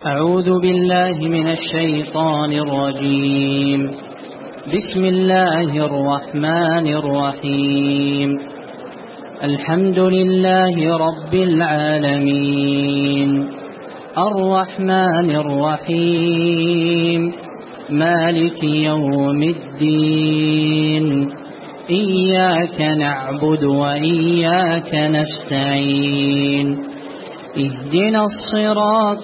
أعوذ بالله من الشيطان الرجيم. بسم الله الرحمن الرحيم. الحمد لله رب العالمين الرحمن الرحيم مالك يوم الدين إياك نعبد وإياك نستعين اهدنا الصراط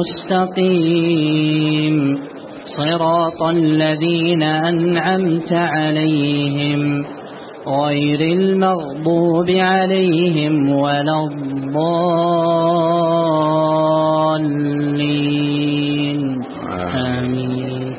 المستقيم صراط الذين أنعمت عليهم غير المغضوب عليهم ولا الضالين آمين.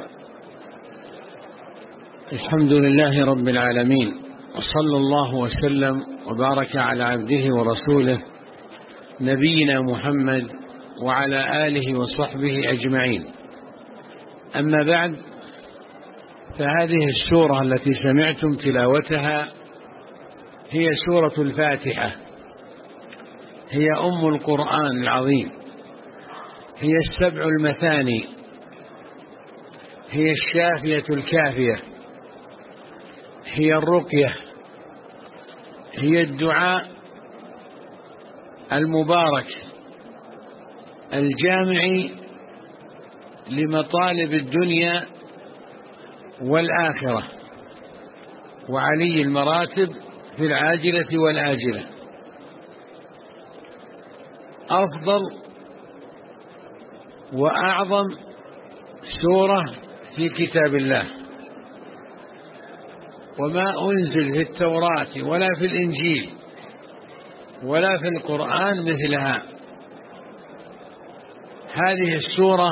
الحمد لله رب العالمين، وصلى الله وسلم وبارك على عبده ورسوله نبينا محمد وعلى آله وصحبه أجمعين. أما بعد، فهذه السورة التي سمعتم تلاوتها هي سورة الفاتحة، هي أم القرآن العظيم، هي السبع المثاني، هي الشافية الكافية، هي الرقية، هي الدعاء المبارك الجامع لمطالب الدنيا والآخرة وعلي المراتب في العاجلة والآجلة. أفضل وأعظم سورة في كتاب الله، وما أنزل في التوراة ولا في الإنجيل ولا في القرآن مثلها. هذه السورة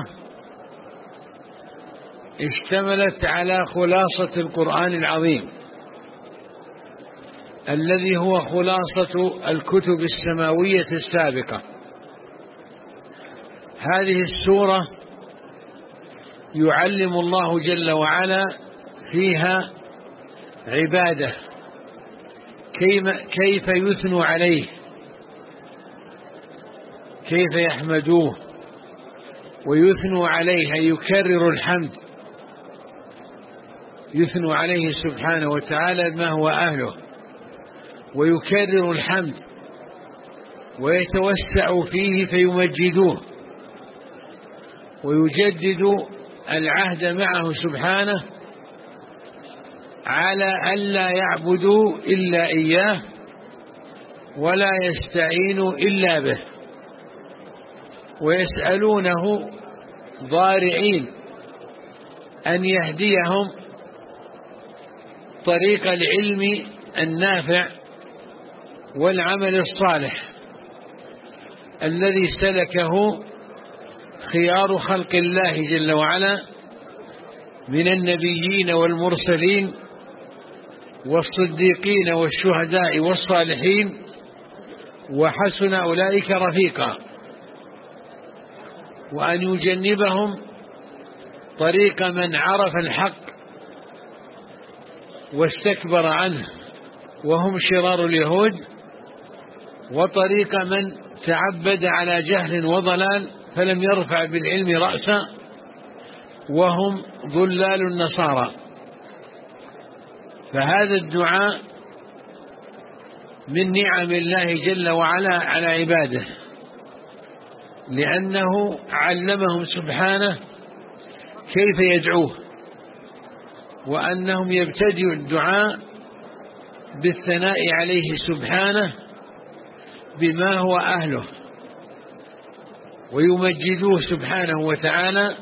اشتملت على خلاصة القرآن العظيم الذي هو خلاصة الكتب السماوية السابقة. هذه السورة يعلم الله جل وعلا فيها عباده كيف يثنوا عليه، كيف يحمدوه ويثنوا عليه، يكرر الحمد، يثنوا عليه سبحانه وتعالى ما هو أهله، ويكرر الحمد ويتوسع فيه فيمجدوه ويجدد العهد معه سبحانه على ألا يعبدوا إلا إياه ولا يستعينوا إلا به، ويسألونه ضارعين أن يهديهم طريق العلم النافع والعمل الصالح الذي سلكه خيار خلق الله جل وعلا من النبيين والمرسلين والصديقين والشهداء والصالحين، وحسن أولئك رفيقا، وأن يجنبهم طريق من عرف الحق واستكبر عنه وهم شرار اليهود، وطريق من تعبد على جهل وضلال فلم يرفع بالعلم رأسا وهم ضلال النصارى. فهذا الدعاء من نعم الله جل وعلا على عباده، لأنه علمهم سبحانه كيف يدعوه، وأنهم يبتدئوا الدعاء بالثناء عليه سبحانه بما هو أهله، ويمجدوه سبحانه وتعالى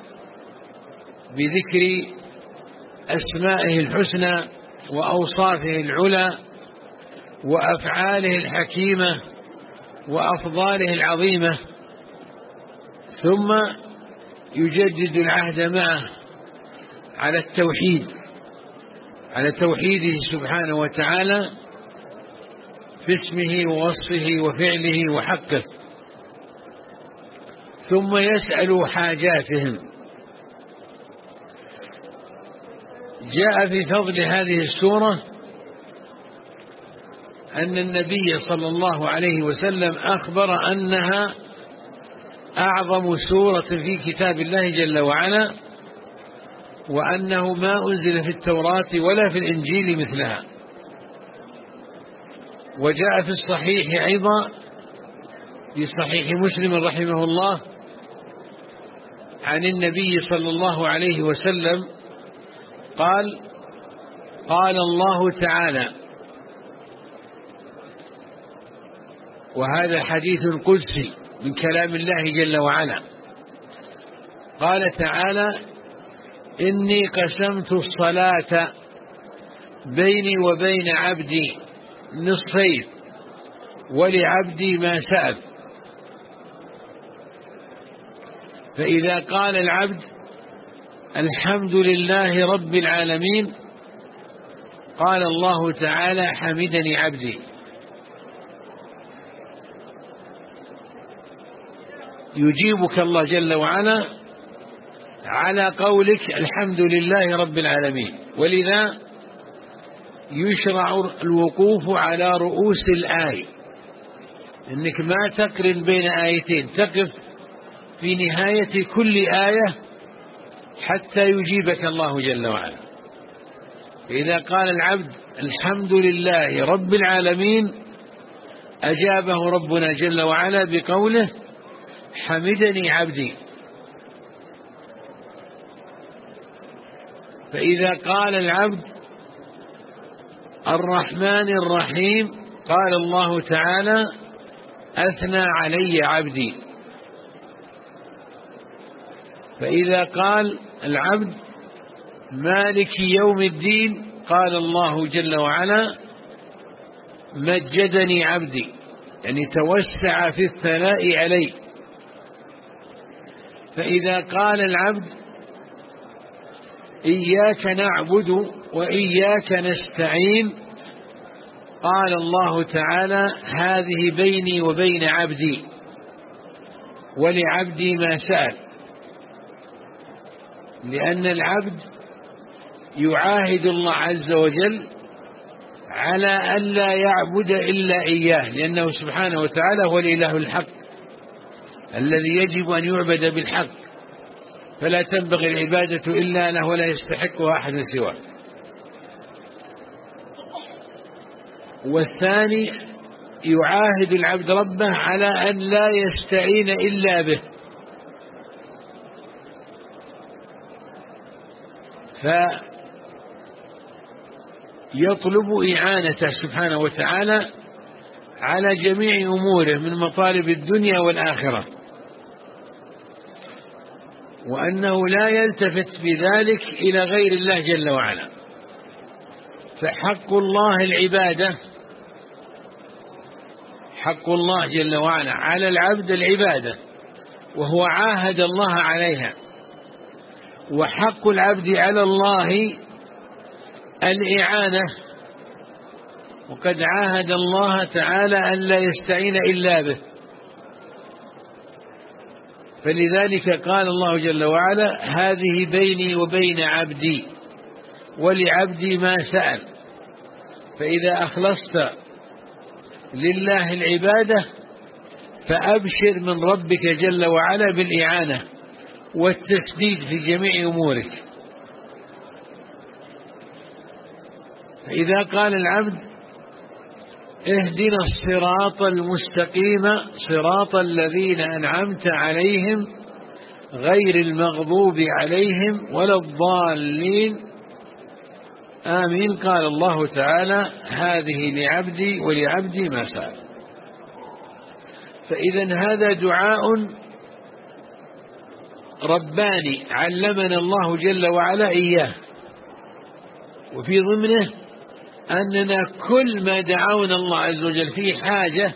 بذكر أسمائه الحسنى وأوصافه العلى وأفعاله الحكيمة وأفضاله العظيمة، ثم يجدد العهد معه على التوحيد، على توحيده سبحانه وتعالى في اسمه ووصفه وفعله وحقه، ثم يسأل حاجاتهم. جاء في فضل هذه السورة أن النبي صلى الله عليه وسلم أخبر أنها أعظم سورة في كتاب الله جل وعلا، وأنه ما أنزل في التوراة ولا في الإنجيل مثلها. وجاء في الصحيح أيضا، في صحيح مسلم رحمه الله، عن النبي صلى الله عليه وسلم قال: قال الله تعالى، وهذا حديث قدسي من كلام الله جل وعلا، قال تعالى: إني قسمت الصلاة بيني وبين عبدي نصفين ولعبدي ما سأل. فإذا قال العبد الحمد لله رب العالمين، قال الله تعالى: حمدني عبدي. يجيبك الله جل وعلا على قولك الحمد لله رب العالمين. ولذا يشرع الوقوف على رؤوس الآية، إنك ما تقرن بين آيتين، تقف في نهاية كل آية حتى يجيبك الله جل وعلا. إذا قال العبد الحمد لله رب العالمين، أجابه ربنا جل وعلا بقوله: حمدني عبدي. فإذا قال العبد الرحمن الرحيم، قال الله تعالى: أثنى علي عبدي. فإذا قال العبد مالك يوم الدين، قال الله جل وعلا: مجدني عبدي، يعني توسع في الثناء علي. فإذا قال العبد إياك نعبد وإياك نستعين، قال الله تعالى: هذه بيني وبين عبدي ولعبدي ما سأل. لأن العبد يعاهد الله عز وجل على أن لا يعبد إلا إياه، لأنه سبحانه وتعالى هو الإله الحق الذي يجب أن يعبد بالحق، فلا تنبغي العبادة إلا له ولا يستحقها أحد سواه. والثاني يعاهد العبد ربه على أن لا يستعين إلا به، فيطلب إعانته سبحانه وتعالى على جميع أموره من مطالب الدنيا والآخرة، وأنه لا يلتفت بذلك إلى غير الله جل وعلا. فحق الله العبادة، حق الله جل وعلا على العبد العبادة، وهو عاهد الله عليها. وحق العبد على الله الإعانة، وقد عاهد الله تعالى أن لا يستعين إلا به. فلذلك قال الله جل وعلا: هذه بيني وبين عبدي ولعبدي ما سأل. فإذا أخلصت لله العبادة فأبشر من ربك جل وعلا بالإعانة والتسديد في جميع أمورك. فإذا قال العبد اهدنا الصراط المستقيم صراط الذين أنعمت عليهم غير المغضوب عليهم ولا الضالين آمين، قال الله تعالى: هذه لعبدي ولعبدي ما سأل. فإذا هذا دعاء رباني علمنا الله جل وعلا إياه، وفي ضمنه أننا كل ما دعونا الله عز وجل في حاجة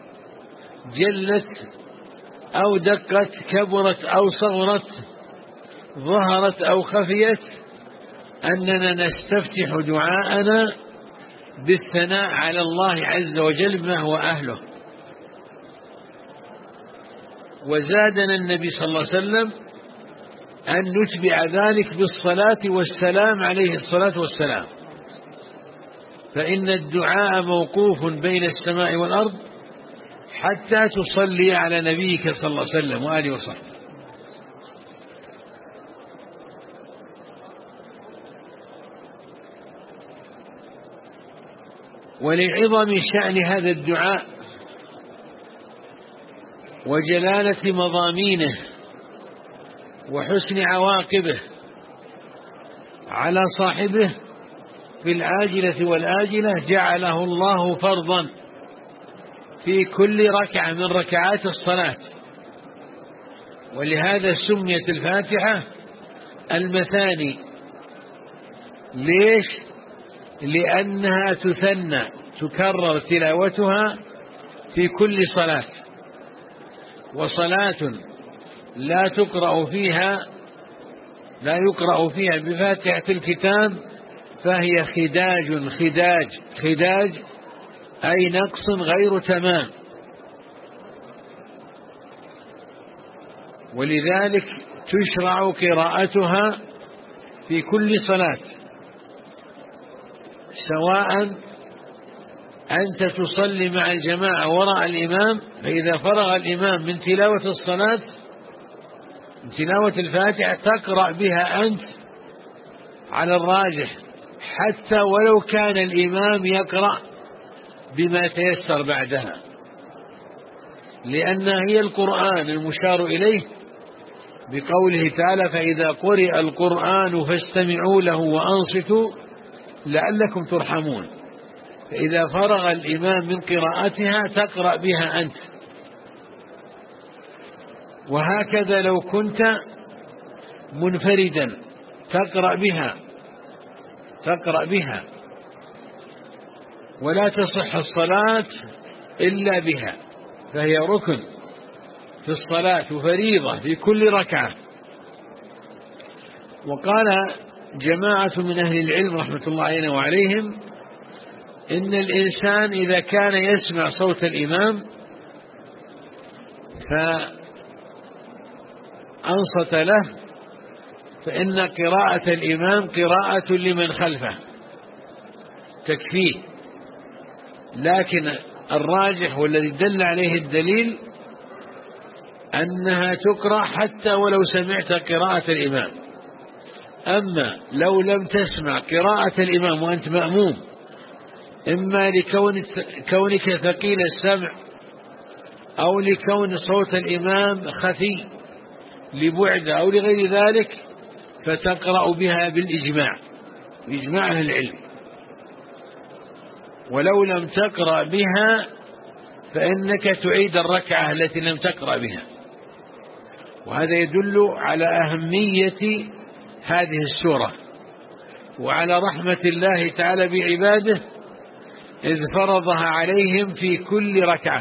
جلت أو دقت، كبرت أو صغرت، ظهرت أو خفيت، أننا نستفتح دعاءنا بالثناء على الله عز وجل بما هو أهله. وزادنا النبي صلى الله عليه وسلم أن نتبع ذلك بالصلاة والسلام عليه الصلاة والسلام، فإن الدعاء موقوف بين السماء والأرض حتى تصلي على نبيك صلى الله عليه وسلم وآله وصحبه. ولعظم شأن هذا الدعاء وجلالة مضامينه وحسن عواقبه على صاحبه في العاجلة والآجلة جعله الله فرضا في كل ركعة من ركعات الصلاة. ولهذا سميت الفاتحة المثاني. ليش؟ لأنها تثنى، تكرر تلاوتها في كل صلاة. وصلاة لا يقرأ فيها بفاتحة الكتاب فهي خداج أي نقص غير تمام. ولذلك تشرع قراءتها في كل صلاة، سواء أنت تصلي مع الجماعة وراء الإمام، فإذا فرغ الإمام من تلاوة الصلاة من تلاوة الفاتحة تقرأ بها أنت على الراجح، حتى ولو كان الإمام يقرأ بما تيسر بعدها، لأنها هي القرآن المشار إليه بقوله تعالى: فإذا قرئ القرآن فاستمعوا له وأنصتوا لعلكم ترحمون. فإذا فرغ الإمام من قراءتها تقرأ بها أنت. وهكذا لو كنت منفردا تقرأ بها ولا تصح الصلاة إلا بها، فهي ركن في الصلاة وفريضة في كل ركعة. وقال جماعة من أهل العلم رحمة الله علينا وعليهم إن الإنسان إذا كان يسمع صوت الإمام فأنصت له فإن قراءة الإمام قراءة لمن خلفه تكفيه. لكن الراجح والذي دل عليه الدليل أنها تقرأ حتى ولو سمعت قراءة الإمام. أما لو لم تسمع قراءة الإمام وأنت مأموم، إما لكونك ثقيل السمع أو لكون صوت الإمام خفي لبعد أو لغير ذلك، فتقرأ بها بإجماع أهل العلم. ولو لم تقرأ بها فإنك تعيد الركعة التي لم تقرأ بها. وهذا يدل على أهمية هذه السورة وعلى رحمة الله تعالى بعباده إذ فرضها عليهم في كل ركعة.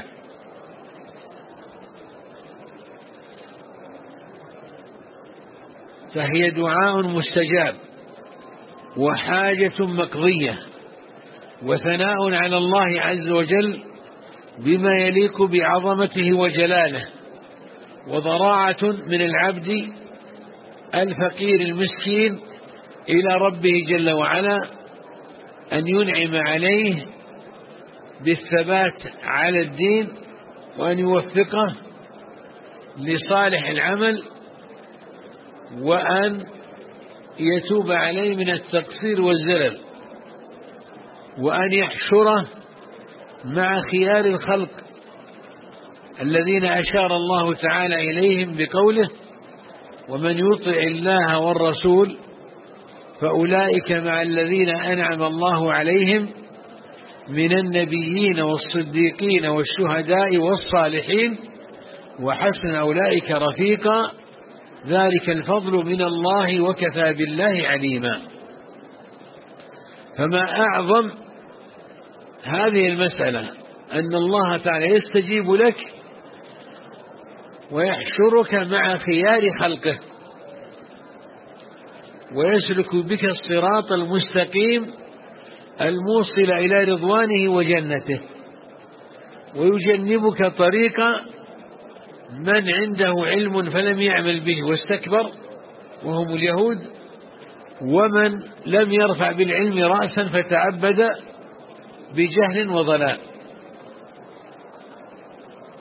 فهي دعاء مستجاب وحاجة مقضية وثناء على الله عز وجل بما يليق بعظمته وجلاله، وضراعة من العبد الفقير المسكين إلى ربه جل وعلا أن ينعم عليه بالثبات على الدين وأن يوفقه لصالح العمل وأن يتوب عليه من التقصير والزلل، وأن يحشره مع خيار الخلق الذين أشار الله تعالى إليهم بقوله: ومن يطع الله والرسول فأولئك مع الذين أنعم الله عليهم من النبيين والصديقين والشهداء والصالحين وحسن أولئك رفيقا ذلك الفضل من الله وكفى بالله عليما. فما أعظم هذه المسألة أن الله تعالى يستجيب لك ويحشرك مع خيار خلقه ويسلك بك الصراط المستقيم الموصل إلى رضوانه وجنته، ويجنبك طريق من عنده علم فلم يعمل به واستكبر وهم اليهود، ومن لم يرفع بالعلم رأسا فتعبد بجهل وضلال.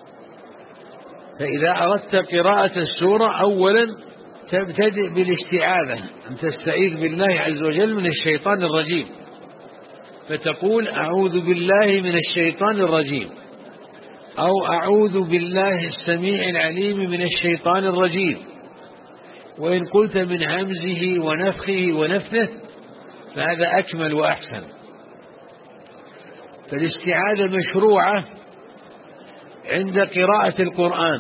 فإذا أردت قراءة السورة أولا تبتدئ بالاستعاذة، أن تستعيذ بالله عز وجل من الشيطان الرجيم، فتقول أعوذ بالله من الشيطان الرجيم، أو أعوذ بالله السميع العليم من الشيطان الرجيم. وإن قلت من همزه ونفخه ونفثه فهذا أكمل وأحسن. فالاستعاذة مشروعة عند قراءة القرآن،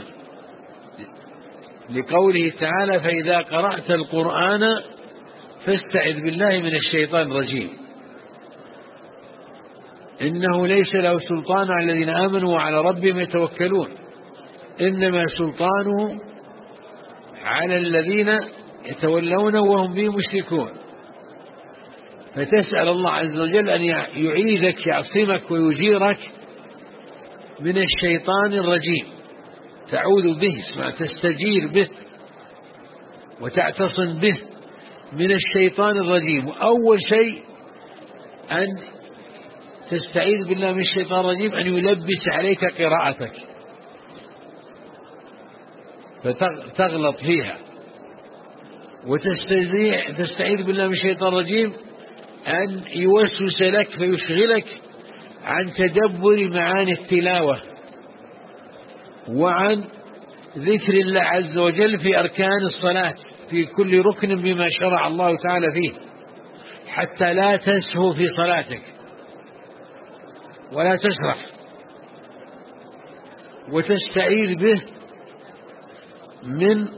لقوله تعالى فإذا قرأت القرآن فاستعذ بالله من الشيطان الرجيم، إنه ليس له سلطان على الذين آمنوا وعلى ربهم يتوكلون، إنما سلطانه على الذين يتولونه وهم به مشركون. فتسأل الله عز وجل أن يعيذك، يعصمك ويجيرك من الشيطان الرجيم، تعوذ به، تستجير به وتعتصم به من الشيطان الرجيم. وأول شيء أن تستعيذ بالله من الشيطان الرجيم أن يلبس عليك قراءتك فتغلط فيها، وتستعيذ بالله من الشيطان الرجيم أن يوسوس لك فيشغلك عن تدبر معاني التلاوة وعن ذكر الله عز وجل في أركان الصلاة في كل ركن بما شرع الله تعالى فيه، حتى لا تسهو في صلاتك ولا تسرح. وتستعيذ به من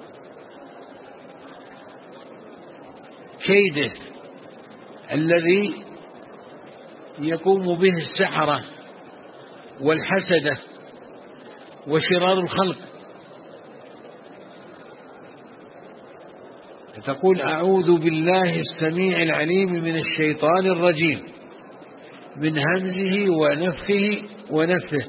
كيده الذي يقوم به السحرة والحسدة وشرار الخلق. فتقول أعوذ بالله السميع العليم من الشيطان الرجيم من همزه ونفخه ونفثه.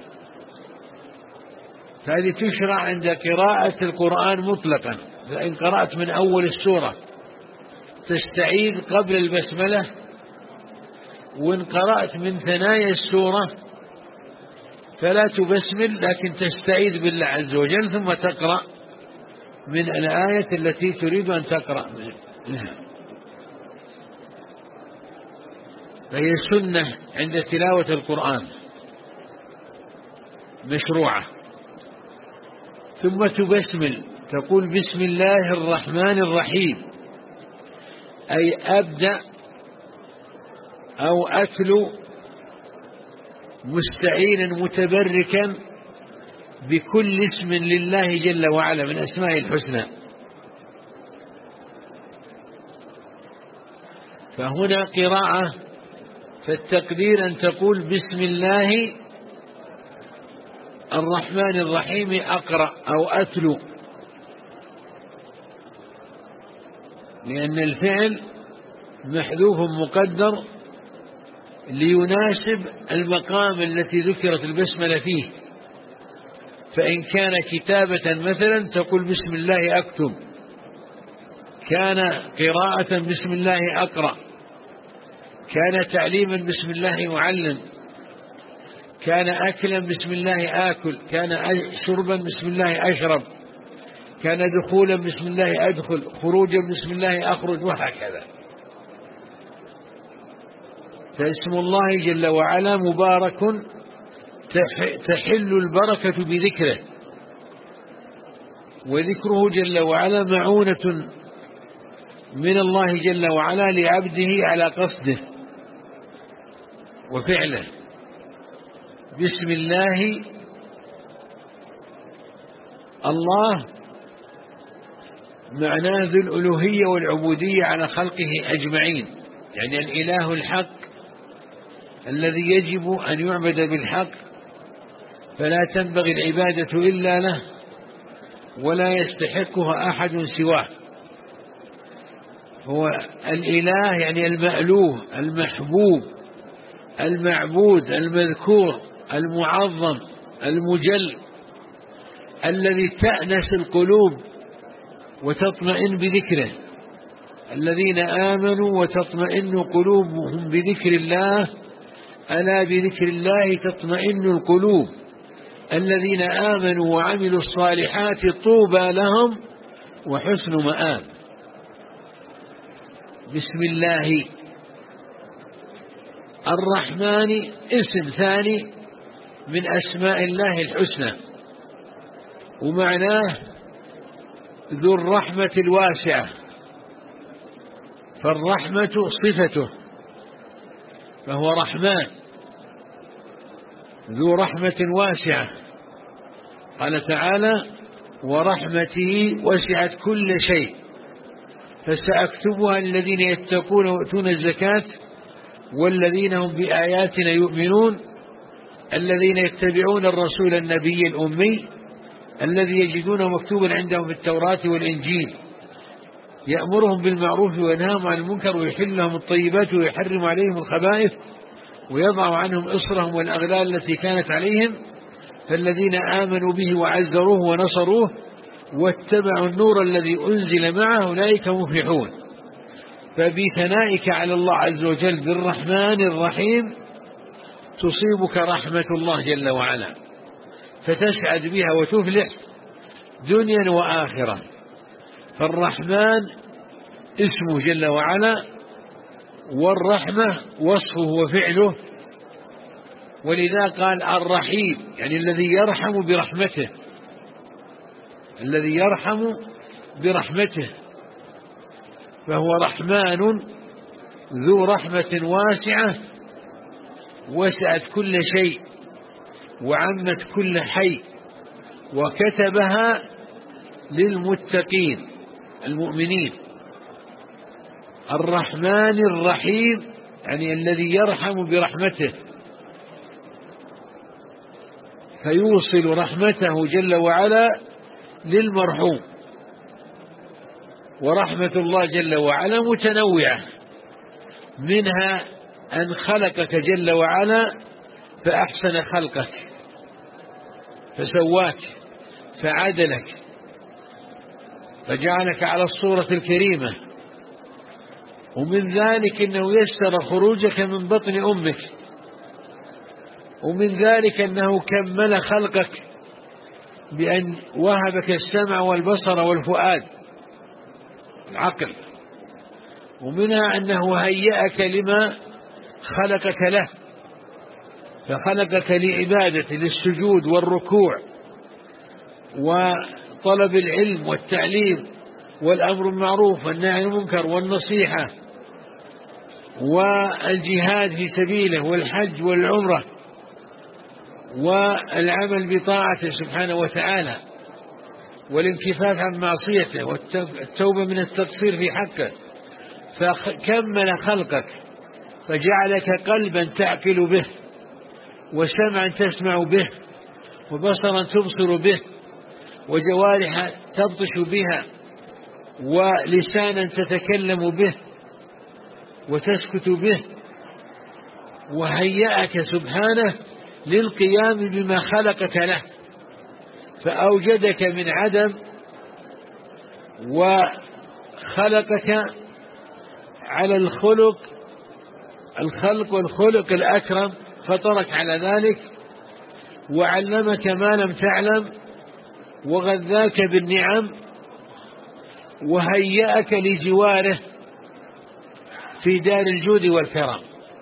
فهذه تشرع عند قراءة القرآن مطلقا. فإن قرأت من أول السورة تستعيذ قبل البسملة، وإن قرأت من ثنايا السورة فلا تبسمل لكن تستعيذ بالله عز وجل ثم تقرأ من الآية التي تريد أن تقرأ منها. فهي سنة عند تلاوة القرآن مشروعة. ثم تبسمل، تقول بسم الله الرحمن الرحيم، أي أبدأ أو أتلو مستعينا متبركا بكل اسم لله جل وعلا من أسمائه الحسنى. فهنا قراءة، فالتقدير أن تقول بسم الله الرحمن الرحيم أقرأ أو أتلو، لأن الفعل محذوف مقدر ليناسب المقام التي ذكرت البسملة فيه. فإن كان كتابة مثلا تقول بسم الله أكتب، كان قراءة بسم الله أقرأ، كان تعليما بسم الله أعلم، كان أكلا بسم الله آكل، كان شربا بسم الله أشرب، كان دخولا بسم الله أدخل، خروجا بسم الله أخرج، وهكذا. فاسم الله جل وعلا مبارك تحل البركة بذكره، وذكره جل وعلا معونة من الله جل وعلا لعبده على قصده وفعله. بسم الله، الله معناه ذو الألوهية والعبودية على خلقه أجمعين، يعني الإله الحق الذي يجب أن يعبد بالحق، فلا تنبغي العبادة إلا له ولا يستحقها أحد سواه. هو الإله يعني المألوه المحبوب المعبود المذكور المعظم المجل، الذي تأنس القلوب وتطمئن بذكره. الذين آمنوا وتطمئن قلوبهم بذكر الله، ألا بذكر الله تطمئن القلوب، الذين آمنوا وعملوا الصالحات طوبى لهم وحسن مآب. بسم الله الرحمن اسم ثاني من أسماء الله الحسنى، ومعناه ذو الرحمة الواسعة، فالرحمة صفته، فهو رحمن ذو رحمة واسعة. قال تعالى: ورحمتي وسعت كل شيء فسأكتبها للذين يتقون ويؤتون الزكاة والذين هم بآياتنا يؤمنون الذين يتبعون الرسول النبي الأمي الذي يجدونه مكتوبا عندهم في التوراة والإنجيل يأمرهم بالمعروف وينهاهم عن المنكر ويحل لهم الطيبات ويحرم عليهم الخبائث ويضع عنهم إصرهم والأغلال التي كانت عليهم، فالذين آمنوا به وعزروه ونصروه واتبعوا النور الذي أنزل معه أولئك مفلحون. فبثنائك على الله عز وجل بالرحمن الرحيم تصيبك رحمة الله جل وعلا، فتسعد بها وتفلح دنيا وآخرة. فالرحمن اسمه جل وعلا، والرحمة وصفه وفعله، ولذا قال الرحيم، يعني الذي يرحم برحمته، الذي يرحم برحمته، فهو رحمن ذو رحمة واسعة وسعت كل شيء وعمت كل حي، وكتبها للمتقين المؤمنين. الرحمن الرحيم يعني الذي يرحم برحمته، فيوصل رحمته جل وعلا للمرحوم. ورحمة الله جل وعلا متنوعة، منها أن خلقك جل وعلا فأحسن خلقك فسواك فعدلك فجعلك على الصورة الكريمة، ومن ذلك أنه يسر خروجك من بطن أمك، ومن ذلك أنه كمل خلقك بأن وهبك السمع والبصر والفؤاد العقل، ومنها أنه هيأك لما خلقك له، فخلقك لعبادته للسجود والركوع وطلب العلم والتعليم والأمر بالمعروف والنهي عن المنكر والنصيحة والجهاد في سبيله والحج والعمرة والعمل بطاعته سبحانه وتعالى والانكفاف عن معصيته والتوبة من التقصير في حقه. فكمل خلقك فجعلك قلبا تعقل به وسمعا تسمع به وبصرا تبصر به وجوارح تبطش بها ولسانا تتكلم به وتسكت به، وهيأك سبحانه للقيام بما خلقك له، فأوجدك من عدم وخلقك على الخلق والخلق الأكرم، فطرك على ذلك وعلمك ما لم تعلم وغذاك بالنعم وهيأك لجواره في دار الجود والكرم.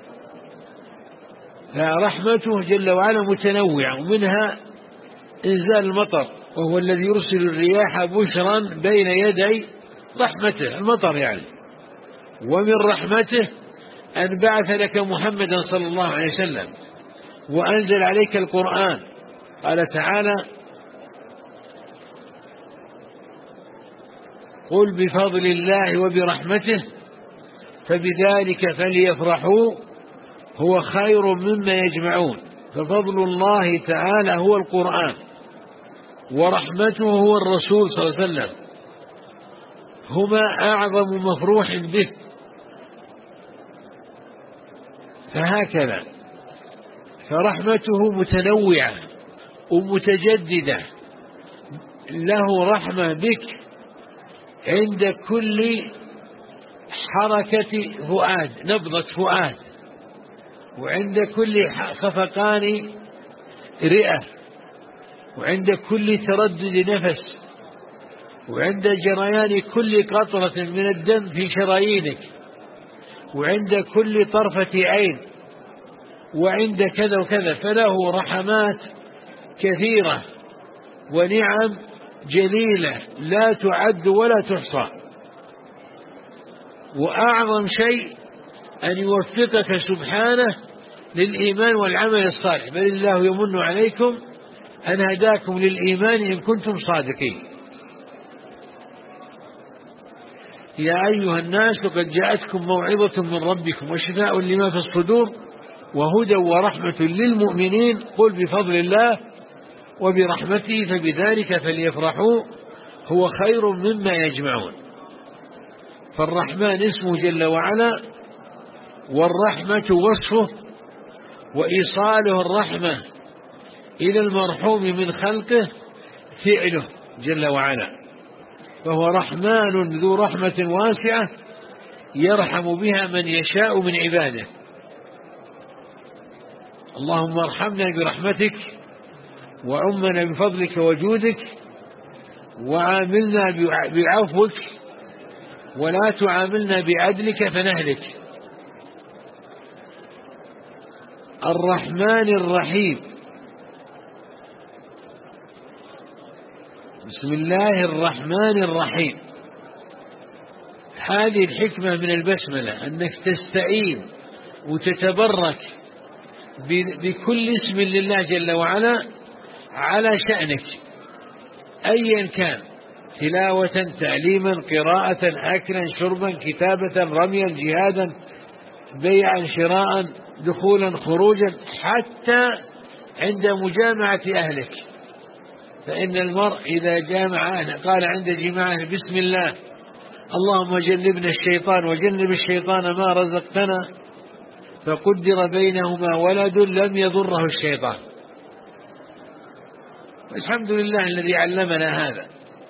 فرحمته جل وعلا متنوعة، ومنها إنزال المطر، وهو الذي يرسل الرياح بشرا بين يدي رحمته، المطر يعني. ومن رحمته أن بعث لك محمدا صلى الله عليه وسلم وأنزل عليك القرآن. قال تعالى: قل بفضل الله وبرحمته فبذلك فليفرحوا هو خير مما يجمعون. ففضل الله تعالى هو القرآن، ورحمته هو الرسول صلى الله عليه وسلم، هما أعظم مفروح به. فهكذا فرحمته متنوعة ومتجددة، له رحمة بك عند كل حركة فؤاد، نبضة فؤاد، وعند كل خفقان رئة، وعند كل تردد نفس، وعند جريان كل قطرة من الدم في شرايينك، وعند كل طرفة عين، وعند كذا وكذا. فله رحمات كثيرة ونعم جليلة لا تعد ولا تحصى. وأعظم شيء أن يوفقك سبحانه للإيمان والعمل الصالح، بل الله يمن عليكم أن هداكم للإيمان إن كنتم صادقين. يا أيها الناس قد جاءتكم موعظة من ربكم وشفاء لما في الصدور وهدى ورحمة للمؤمنين قل بفضل الله وبرحمته فبذلك فليفرحوا هو خير مما يجمعون. فالرحمن اسمه جل وعلا، والرحمة وصفه، وإيصاله الرحمة إلى المرحوم من خلقه فعله جل وعلا. فهو رحمن ذو رحمة واسعة يرحم بها من يشاء من عباده. اللهم ارحمنا برحمتك وعمنا بفضلك وجودك، وعاملنا بعفوك ولا تعاملنا بعدلك فنهلك. الرحمن الرحيم. بسم الله الرحمن الرحيم. هذه الحكمة من البسملة، أنك تستعين وتتبرك بكل اسم لله جل وعلا على شأنك أيا كان، تلاوة، تعليما، قراءة، أكلا، شربا، كتابة، رميا، جهادا، بيعا، شراء، دخولا، خروجا، حتى عند مجامعة أهلك. فإن المرء إذا جامع أهله قال عند جماعه بسم الله اللهم جنبنا الشيطان وجنب الشيطان ما رزقتنا، فقدر بينهما ولد لم يضره الشيطان. والحمد لله الذي علمنا هذا.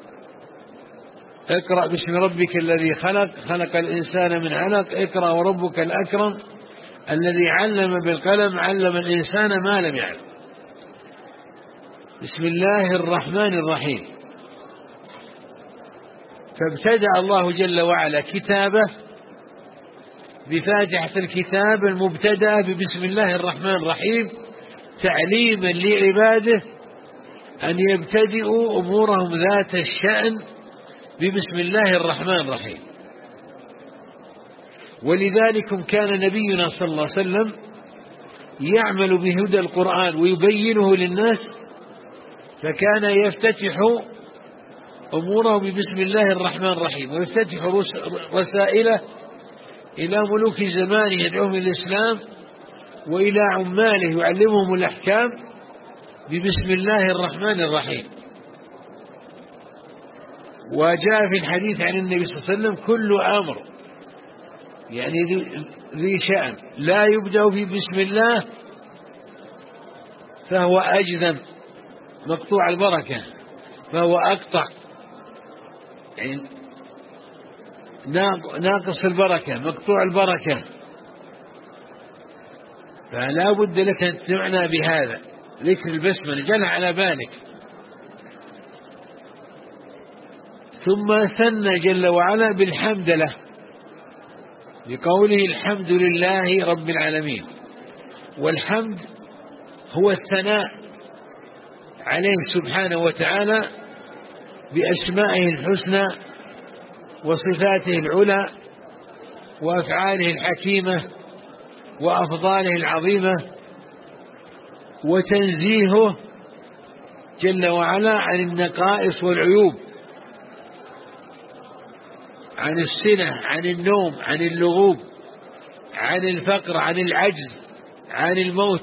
اقرأ باسم ربك الذي خلق، خلق الإنسان من علق، اقرأ وربك الأكرم الذي علم بالقلم، علم الإنسان ما لم يعلم. بسم الله الرحمن الرحيم. فابتدأ الله جل وعلا كتابه بفاتحة الكتاب المبتدأ ببسم الله الرحمن الرحيم، تعليما لعباده أن يبتدئوا أمورهم ذات الشأن ببسم الله الرحمن الرحيم. ولذلك كان نبينا صلى الله عليه وسلم يعمل بهدى القرآن ويبينه للناس، فكان يفتتح أموره ببسم الله الرحمن الرحيم، ويفتتح رسائله إلى ملوك زمانه يدعوهم إلى الإسلام، وإلى عماله يعلمهم الأحكام ببسم الله الرحمن الرحيم. وجاء في الحديث عن النبي صلى الله عليه وسلم كل أمر يعني ذي شأن لا يبدأ في بسم الله فهو أجذب مقطوع البركة، فهو أقطع يعني ناقص البركة، مقطوع البركة. فلا بد لك أن تعنى بهذا ذكر البسملة جل على بالك. ثم ثنى جل وعلا بالحمد له بقوله الحمد لله رب العالمين. والحمد هو الثناء عليه سبحانه وتعالى بأسمائه الحسنى وصفاته العلى وأفعاله الحكيمة وأفضاله العظيمة، وتنزيهه جل وعلا عن النقائص والعيوب، عن السنة، عن النوم، عن اللغوب، عن الفقر، عن العجز، عن الموت،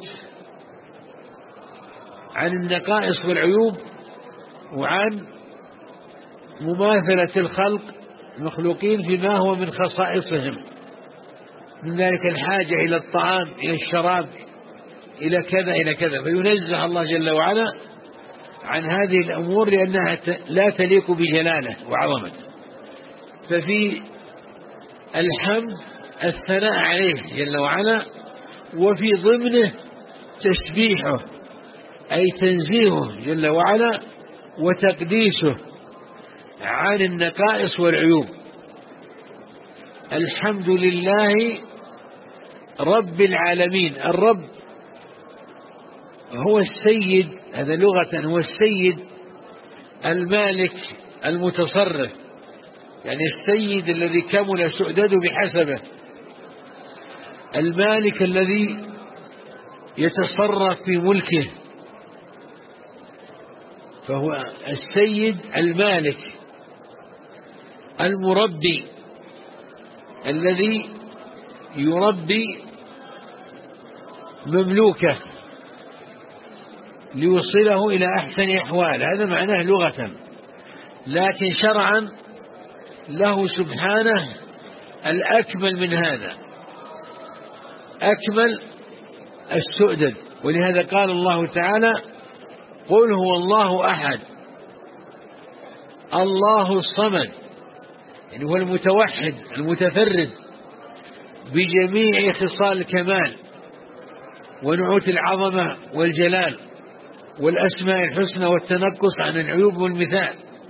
عن النقائص والعيوب، وعن مماثلة الخلق المخلوقين فيما هو من خصائصهم، من ذلك الحاجة إلى الطعام، إلى الشراب، إلى كذا إلى كذا. فينزه الله جل وعلا عن هذه الأمور لأنها لا تليق بجلاله وعظمته. ففي الحمد الثناء عليه جل وعلا، وفي ضمنه تسبيحه أي تنزيهه جل وعلا وتقديسه عن النقائص والعيوب. الحمد لله رب العالمين. الرب هو السيد، هذا لغة هو السيد المالك المتصرف، يعني السيد الذي كمل سؤدده بحسبه، المالك الذي يتصرف في ملكه، فهو السيد المالك المربي الذي يربي مملوكه ليوصله إلى أحسن أحوال. هذا معناه لغة، لكن شرعا له سبحانه الأكمل من هذا، أكمل السؤدد. ولهذا قال الله تعالى: قل هو الله أحد الله الصمد، يعني هو المتوحد المتفرد بجميع خصال الكمال ونعوت العظمة والجلال والأسماء الحسنى والتنقص عن العيوب والمثال.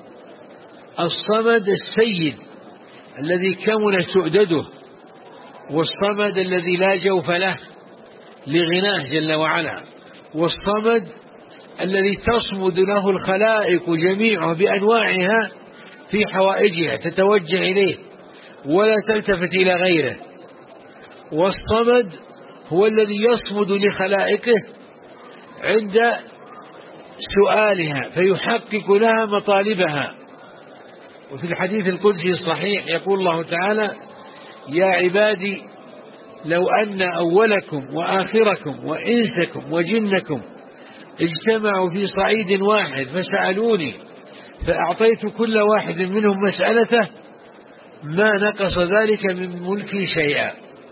الصمد السيد الذي كمل سؤدده، والصمد الذي لا جوف له لغناه جل وعلا، والصمد الذي تصمد له الخلائق جميعها بأنواعها في حوائجها، تتوجه إليه ولا تلتفت إلى غيره. والصمد هو الذي يصمد لخلائقه عند سؤالها فيحقق لها مطالبها. وفي الحديث القدسي الصحيح يقول الله تعالى: يا عبادي لو أن أولكم وآخركم وإنسكم وجنكم اجتمعوا في صعيد واحد فسألوني فأعطيت كل واحد منهم مسألته ما نقص ذلك من ملكي شيئا.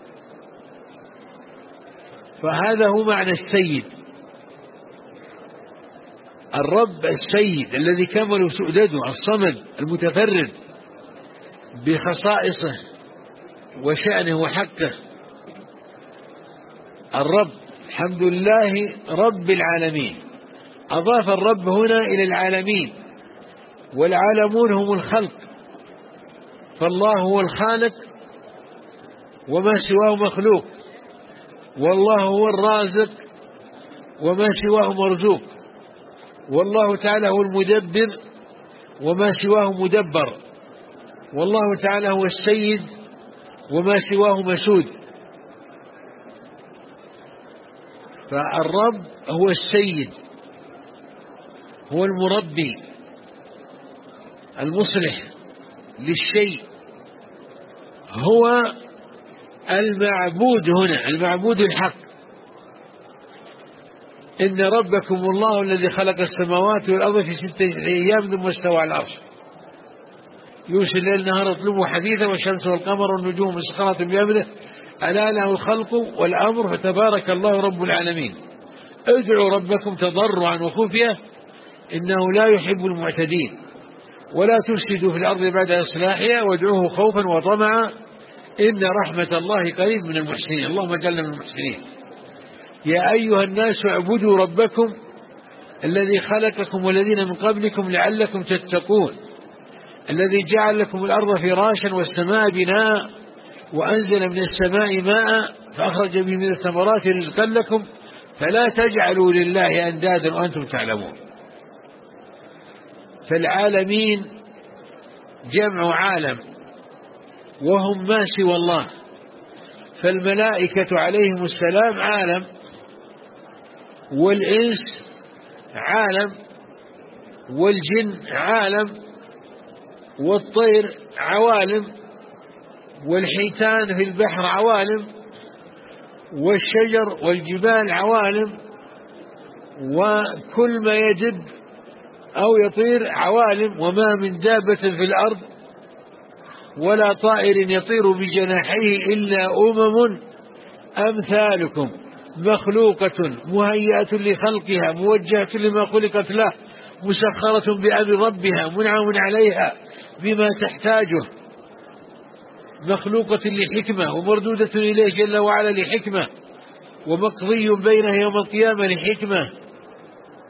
فهذا هو معنى السيد، الرب السيد الذي كمل سؤدده، الصمد المتفرد بخصائصه وشأنه وحقه. الرب الحمد لله رب العالمين. أضاف الرب هنا إلى العالمين، والعالمون هم الخلق، فالله هو الخالق وما سواه مخلوق، والله هو الرازق وما سواه مرزوق، والله تعالى هو المدبر وما سواه مدبر، والله تعالى هو السيد وما سواه مسود. فالرب هو السيد، هو المربي المصلح للشيء، هو المعبود هنا، المعبود الحق. إن ربكم الله الذي خلق السماوات والأرض في 6 أيام ثم استوى على العرش يوشي الليل النهار اطلبه حديثا والشمس والقمر والنجوم مسخرات بأمره ألا له الخلق والأمر فتبارك الله رب العالمين. ادعوا ربكم تضرعا وخفية إنه لا يحب المعتدين ولا تفسدوا في الأرض بعد إصلاحها وادعوه خوفا وطمعا إن رحمة الله قريب من المحسنين. اللهم اجعلنا من المحسنين. يا أيها الناس اعبدوا ربكم الذي خلقكم والذين من قبلكم لعلكم تتقون الذي جعل لكم الأرض فراشا والسماء بناء وأنزل من السماء ماء فأخرج به من الثمرات رزقا لكم فلا تجعلوا لله أندادا وأنتم تعلمون. فالعالمين جمع عالم وهم ما سوى الله، فالملائكة عليهم السلام عالم، والإنس عالم، والجن عالم، والطير عوالم، والحيتان في البحر عوالم، والشجر والجبال عوالم، وكل ما يدب أو يطير عوالم، وما من دابة في الأرض ولا طائر يطير بجناحيه إلا أمم أمثالكم مخلوقة مهيئة لخلقها موجهة لما خلقت له مسخرة بأمر ربها منعم عليها بما تحتاجه مخلوقة لحكمة ومردودة إليه جل وعلا لحكمة ومقضي بينه يوم القيامة لحكمة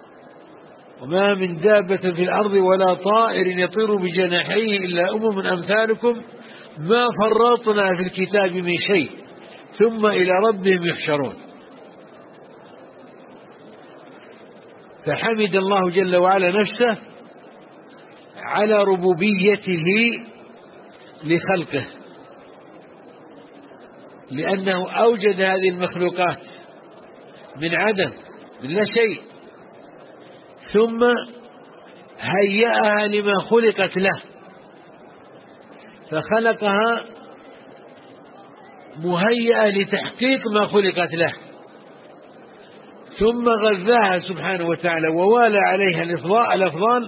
وما من دابة في الأرض ولا طائر يطير بجناحيه إلا أمثالكم ما فرطنا في الكتاب من شيء ثم إلى ربهم يحشرون. فحمد الله جل وعلا نفسه على ربوبيته لخلقه، لأنه أوجد هذه المخلوقات من عدم، من لا شيء، ثم هيأها لما خلقت له، فخلقها مهيئة لتحقيق ما خلقت له، ثم غذاها سبحانه وتعالى ووالى عليها الأفضال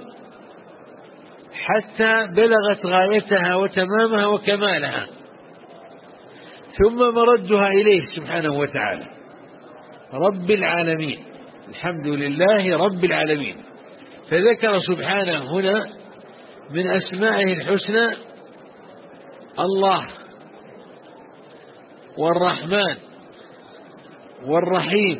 حتى بلغت غايتها وتمامها وكمالها، ثم مردها إليه سبحانه وتعالى رب العالمين. الحمد لله رب العالمين. فذكر سبحانه هنا من أسمائه الحسنى الله والرحمن والرحيم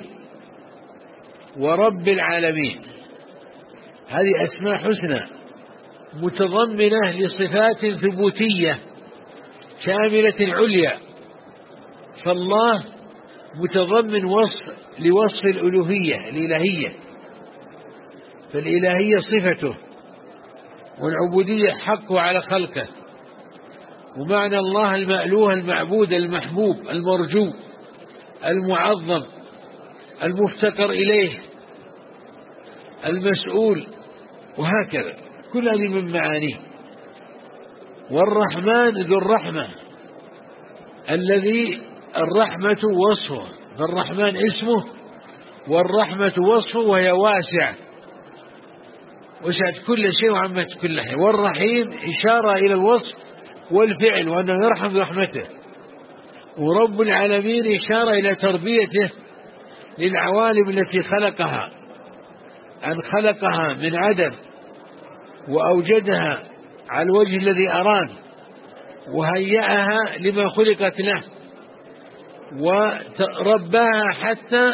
ورب العالمين. هذه أسماء حسنى متضمنة لصفات ثبوتية شاملة عليا، فالله متضمن لوصف الألوهية الإلهية، فالإلهية صفته والعبودية حقه على خلقه، ومعنى الله المألوه المعبود المحبوب المرجو المعظم المفتقر إليه المسؤول، وهكذا كل هذه من معانيه. والرحمن ذو الرحمة الذي الرحمة وصفه، فالرحمن اسمه والرحمة وصفه وهي واسعة وسعت كل شيء وعمت كل شيء. والرحيم إشارة إلى الوصف والفعل وأنه يرحم برحمته. ورب العالمين إشارة إلى تربيته للعوالم التي خلقها، أن خلقها من عدم وأوجدها على الوجه الذي أراد وهيأها لما خلقت له ورباها حتى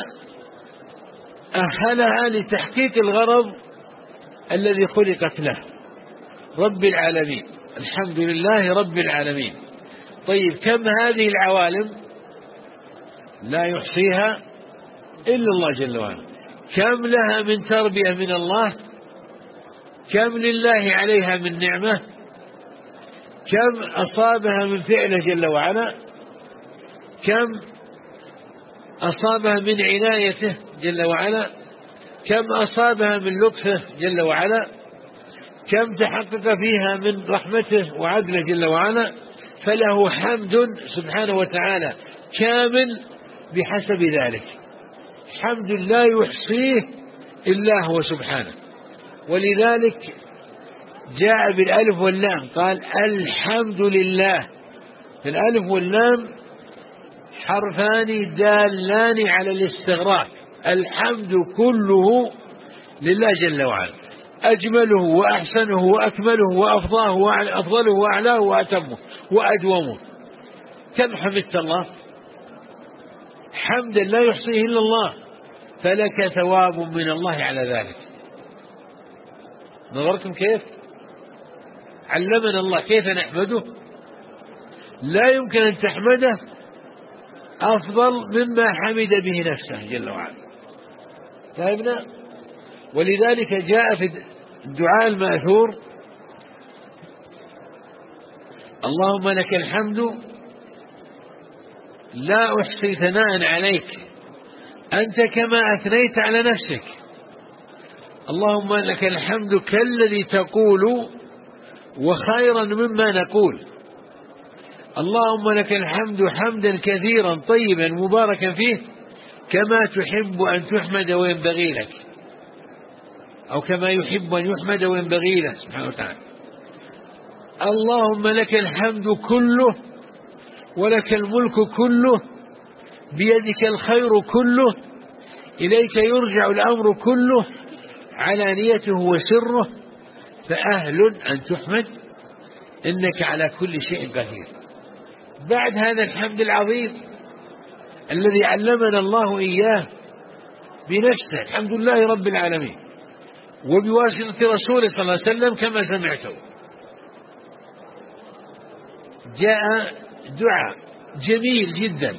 أهلها لتحقيق الغرض الذي خلقت له. رب العالمين، الحمد لله رب العالمين. طيب كم هذه العوالم لا يحصيها إلا الله جل وعلا، كم لها من تربية من الله، كم لله عليها من نعمة، كم أصابها من فعله جل وعلا، كم أصابها من عنايته جل وعلا، كم أصابها من لطفه جل وعلا، كم تحقق فيها من رحمته وعدله جل وعلا. فله حمد سبحانه وتعالى كامل بحسب ذلك، حمد لا يحصيه إلا هو سبحانه. ولذلك جاء بالألف واللام، قال الحمد لله. الألف واللام حرفان دالان على الاستغراق، الحمد كله لله جل وعلا، أجمله وأحسنه وأكمله وأفضله وأعلاه وأتمه وأدومه. كم حمدت الله؟ حمدا لا يحصيه إلا الله، فلك ثواب من الله على ذلك. نظرتم كيف علمنا الله كيف نحمده؟ لا يمكن أن تحمده أفضل مما حمد به نفسه جل وعلا. فهمنا؟ ولذلك جاء في الدعاء المأثور اللهم لك الحمد لا أحصي ثناء عليك أنت كما أثنيت على نفسك. اللهم لك الحمد كالذي تقول وخيرا مما نقول. اللهم لك الحمد حمدا كثيرا طيبا مباركا فيه كما تحب أن تحمد وينبغي لك، أو كما يحب أن يحمد وينبغي له سبحانه وتعالى. اللهم لك الحمد كله ولك الملك كله بيدك الخير كله إليك يرجع الأمر كله علانيته وسره فأهل أن تحمد إنك على كل شيء قدير. بعد هذا الحمد العظيم الذي علمنا الله إياه بنفسه، الحمد لله رب العالمين، وبواسطة رسوله صلى الله عليه وسلم كما سمعتم. جاء دعاء جميل جدا،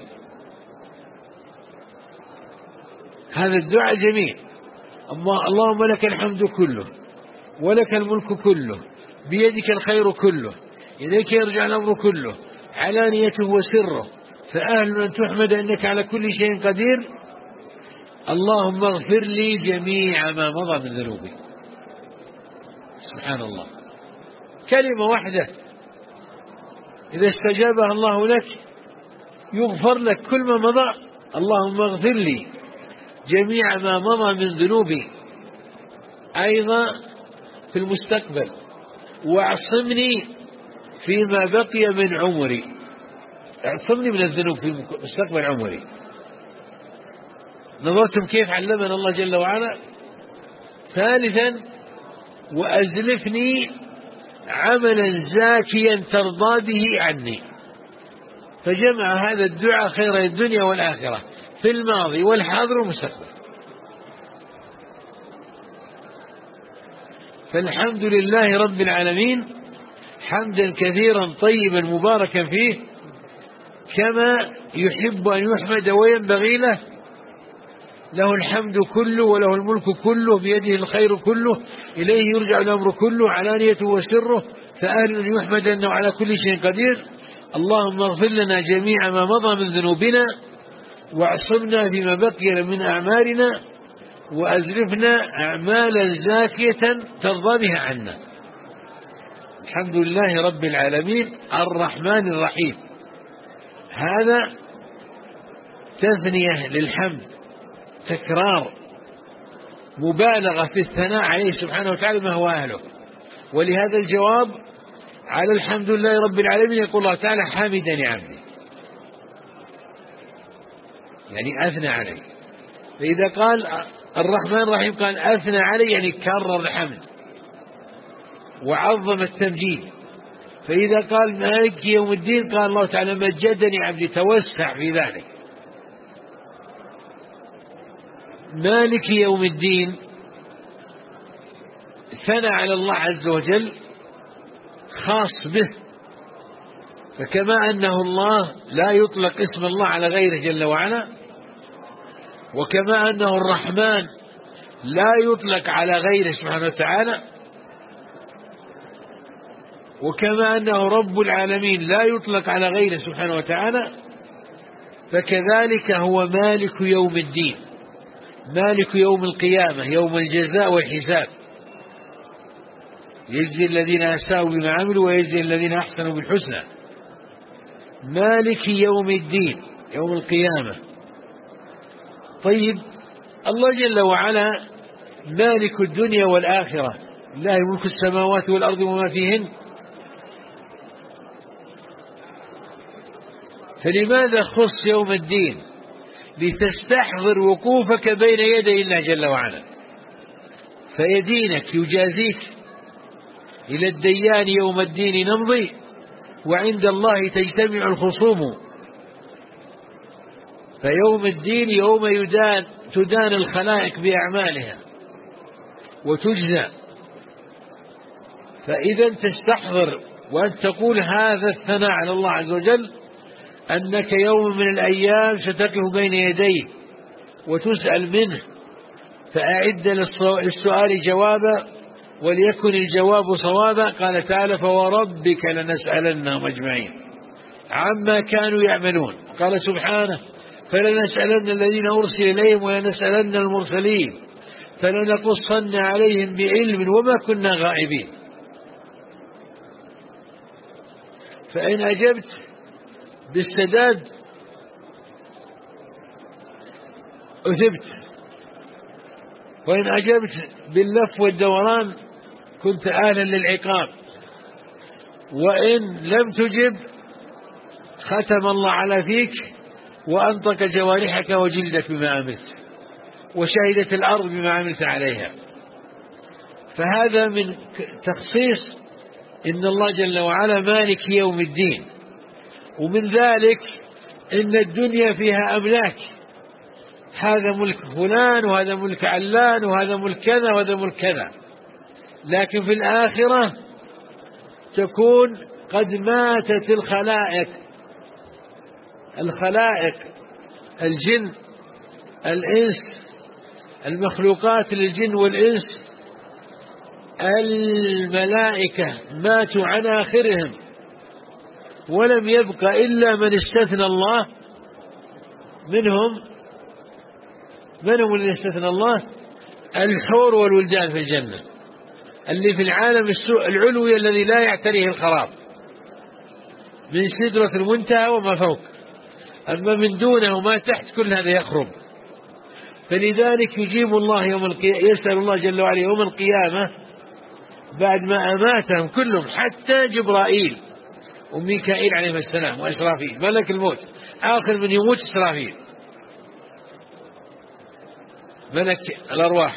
هذا الدعاء جميل: اللهم لك الحمد كله ولك الملك كله بيدك الخير كله إليك يرجع الأمر كله علانيته وسره فأهل أن تحمد إنك على كل شيء قدير. اللهم اغفر لي جميع ما مضى من ذنوبي. سبحان الله، كلمة واحدة إذا استجابها الله لك يغفر لك كل ما مضى. اللهم اغفر لي جميع ما مضى من ذنوبي أيضا في المستقبل، واعصمني فيما بقي من عمري. اعصمني من الذنوب في مستقبل عمري. نظرتم كيف علمنا الله جل وعلا؟ ثالثا: وأزلفني عملا زاكيا ترضى به عني. فجمع هذا الدعاء خير الدنيا والآخرة في الماضي والحاضر والمستقبل. فالحمد لله رب العالمين حمدا كثيرا طيبا مباركا فيه كما يحب أن يحمد وينبغي له. له الحمد كله وله الملك كله بيده الخير كله إليه يرجع الأمر كله علانيته وسره فأهل أن يحمد أنه على كل شيء قدير. اللهم اغفر لنا جميع ما مضى من ذنوبنا واعصمنا فيما بقي من أعمالنا وأزلفنا أعمالا زاكية ترضى بها عنا. الحمد لله رب العالمين الرحمن الرحيم. هذا تثنية للحمد، تكرار، مبالغة في الثناء عليه سبحانه وتعالى ما هو أهله. ولهذا الجواب على الحمد لله رب العالمين يقول الله تعالى: حمدني عبدي، يعني أثنى علي. فإذا قال الرحمن الرحيم قال أثنى علي، يعني كرر الحمد وعظم التمجيد. فإذا قال مالك يوم الدين قال الله تعالى مجدني عبدي، توسع في ذلك. مالك يوم الدين ثنى على الله عز وجل خاص به، فكما أنه الله لا يطلق اسم الله على غيره جل وعلا، وكما أنه الرحمن لا يطلق على غيره سبحانه وتعالى، وكما أنه رب العالمين لا يطلق على غيره سبحانه وتعالى، فكذلك هو مالك يوم الدين، مالك يوم القيامة، يوم الجزاء والحساب، يجزي الذين أساءوا بما عملوا ويجزي الذين أحسنوا بالحسنى. مالك يوم الدين، يوم القيامة. طيب، الله جل وعلا مالك الدنيا والآخرة، لله ملك السماوات والأرض وما فيهن، فلماذا خص يوم الدين؟ لتستحضر وقوفك بين يدي الله جل وعلا، فيدينك يجازيك. إلى الديان يوم الدين نمضي وعند الله تجتمع الخصوم. فيوم الدين يوم تدان الخلائق بأعمالها وتجزى. فإذا تستحضر وأن تقول هذا الثناء على الله عز وجل أنك يوم من الأيام ستقف بين يديه وتسأل منه، فأعد للسؤال جوابا وليكن الجواب صوابا. قال تعالى: فوربك لنسألنهم أجمعين عما كانوا يعملون. قال سبحانه: فلنسألن الذين أرسل إليهم ولنسألن المرسلين فلنقصن عليهم بعلم وما كنا غائبين. فإن أجبت بالسداد أثبت، وإن أجبت باللف والدوران كنت أهلا للعقاب، وإن لم تجب ختم الله على فيك وأنطق جوارحك وجلدك بما عملت وشهدت الأرض بما عملت عليها. فهذا من تخصيص إن الله جل وعلا مالك يوم الدين. ومن ذلك إن الدنيا فيها أملاك هذا ملك فلان وهذا ملك علان وهذا ملك كذا وهذا ملك كذا. لكن في الآخرة تكون قد ماتت الخلائق الجن الإنس، المخلوقات للجن والإنس، الملائكة ماتوا عن آخرهم، ولم يبق إلا من استثنى الله منهم. من هم الذين استثنى الله؟ الحور والولدان في الجنة، اللي في العالم العلوي الذي لا يعتريه الخراب، من سدرة المنتهى وما فوق. أما من دونه وما تحت كل هذا يخرب. فلذلك يجيب الله يسأل الله جل وعلا يوم القيامة بعد ما أماتهم كلهم حتى جبرائيل وميكائيل عليهم السلام وإسرافيل ملك الموت، آخر من يموت إسرافيل ملك الأرواح.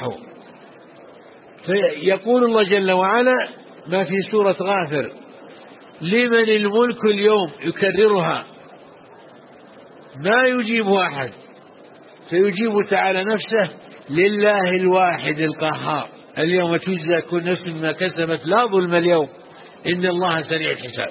فيقول الله جل وعلا ما في سورة غافر: لمن الملك اليوم، يكررها ما يجيبه أحد، فيجيب تعالى نفسه: لله الواحد القهار، اليوم تجزى كل نفس ما كسبت لا ظلم اليوم إن الله سريع الحساب.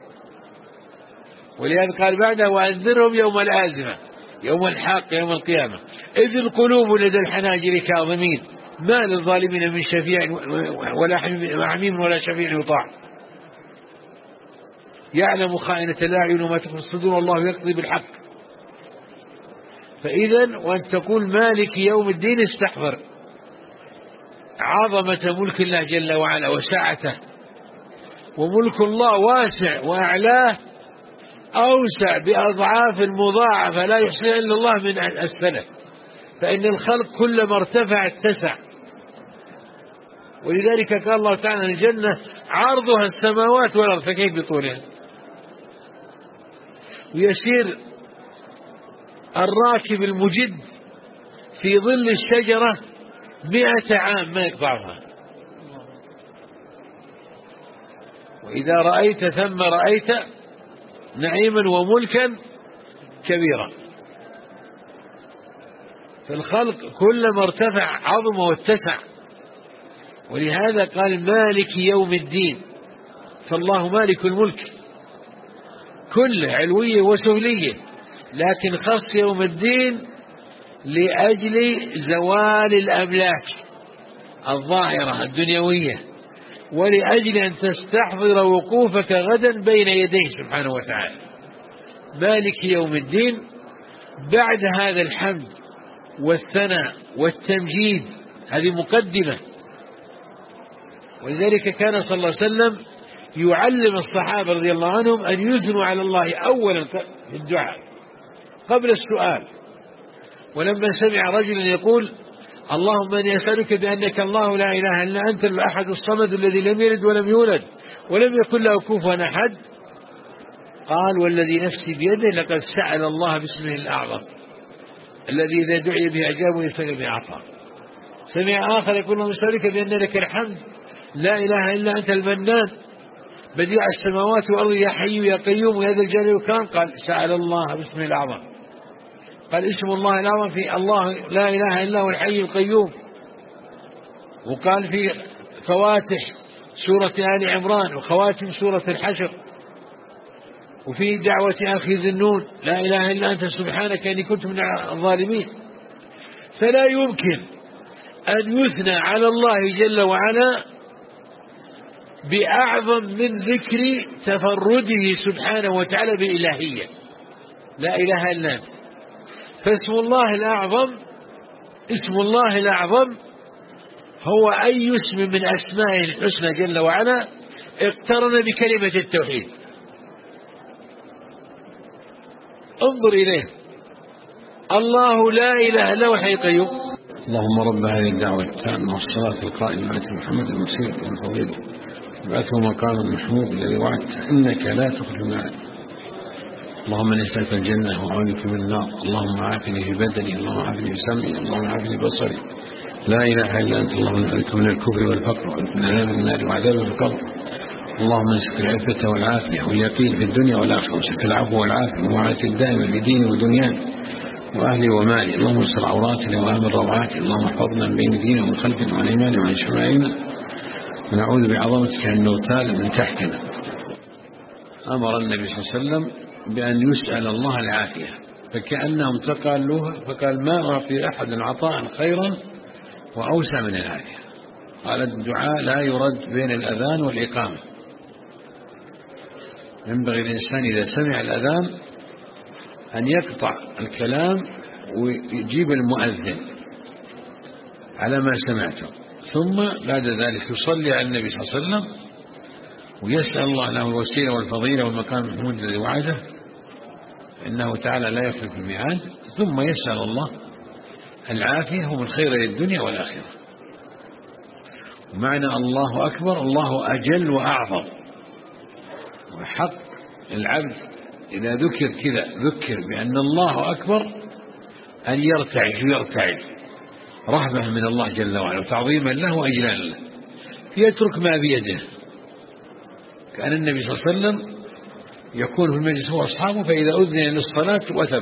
ولهذا قال بعده: وأنذرهم يوم الآزمة، يوم الحق، يوم القيامة، إذ القلوب لدى الحناجر كاظمين ما للظالمين من شفيع ولا حميم ولا شفيع يطاع يعلم خائنة الأعين وما تخفي الصدور والله يقضي بالحق. فإذا وأن تقول مالك يوم الدين استحضر عظمة ملك الله جل وعلا وسعته، وملك الله واسع وأعلاه أوسع بأضعاف مضاعفة لا يحصيها إلا الله من أسفله، فإن الخلق كلما ارتفع اتسع. ولذلك قال الله تعالى: الجنة عرضها السماوات والأرض فكيف بطولها. ويسير الراكب المجد في ظل الشجرة 100 عام ما يقطعها. وإذا رأيت ثم رأيت نعيما وملكا كبيرا. فالخلق كلما ارتفع عظم واتسع. ولهذا قال: مالك يوم الدين، فالله مالك الملك كله علوية وسهلية، لكن خص يوم الدين لأجل زوال الأملاك الظاهرة الدنيوية، ولأجل أن تستحضر وقوفك غدا بين يديه سبحانه وتعالى. مالك يوم الدين بعد هذا الحمد والثناء والتمجيد، هذه مقدمة. ولذلك كان صلى الله عليه وسلم يعلم الصحابة رضي الله عنهم أن يثنوا على الله أولا في الدعاء قبل السؤال. ولما سمع رجلا يقول: اللهم أني أسألك بأنك الله لا إله إلا أنت الأحد الصمد الذي لم يلد ولم يولد ولم يكن له كفوا أحد، قال: والذي نفسي بيده لقد سأل الله باسمه الأعظم الذي إذا دعي به أجاب ويستجاب به أعطى. سمع آخر يقول: اللهم أسألك بأن لك الحمد لا إله إلا أنت المنان بديع السماوات والأرض يا حي يا قيوم يا ذا الجلال والإكرام، قال: سأل الله باسمه الأعظم. قال: اسم الله الأعظم في الله لا إله إلا هو الحي القيوم. وقال في فواتح سورة آل عمران وخواتم سورة الحشر، وفي دعوة أخي ذي النون: لا إله إلا أنت سبحانك إني كنت من الظالمين. فلا يمكن أن يثنى على الله جل وعلا بأعظم من ذكر تفرده سبحانه وتعالى بالإلهية، لا إله إلا أنت. فاسم الله الأعظم، اسم الله الأعظم هو أي اسم من أسمائه الحسنى جل وعلا اقترن بكلمة التوحيد. انظر إليه: الله لا إله إلا هو الحي القيوم. اللهم رب هذه الدعوة التامة والصلاة القائمة آت محمد المسيح والفضيلة وابعثه مقاما محمود الذي وعدت إنك لا تخلف الميعاد. اللهم اني اسالك الجنة واعوذ بك من النار. اللهم عافني في بدني، اللهم عافني في سمعي، اللهم عافني في بصري، لا اله الا انت. اللهم نسالك من الكفر والفقر ومن عذاب النار وعذاب القبر. اللهم انسك العفة والعافية واليقين في الدنيا والآخرة، وانسك العفو والعافية والمعافاة الدائمة في ديني ودنياي، وأهلي ومالي، اللهم استر عوراتنا وآمن روعاتنا، اللهم احفظنا من بين ديننا ومن خلفنا وعن أيماننا وعن شمائلنا، ونعوذ بعظمتك أن نغتال من تحتنا. أمر النبي صلى الله عليه وسلم بأن يسأل الله العافية، فكأنهم تقالوها فقال ما أعطي أحد عطاء خيرا وأوسع من العافية. قال الدعاء لا يرد بين الأذان والإقامة، ينبغي الإنسان إذا سمع الأذان أن يقطع الكلام ويجيب المؤذن على ما سمعته، ثم بعد ذلك يصلي على النبي صلى الله عليه وسلم ويسأل الله له الوسيلة والفضيلة والمقام المحمود الذي وعده، إنه تعالى لا يخلف الميعاد، ثم يسأل الله العافية ومن خير الدنيا والآخرة. ومعنى الله أكبر الله أجل وأعظم، وحق العبد إذا ذكر كذا ذكر بأن الله أكبر أن يرتعد رهبة من الله جل وعلا وتعظيما له وإجلالا له، يترك ما بيده. كان النبي صلى الله عليه وسلم يكون في المجلس هو أصحابه، فإذا أذن للصلاة وثب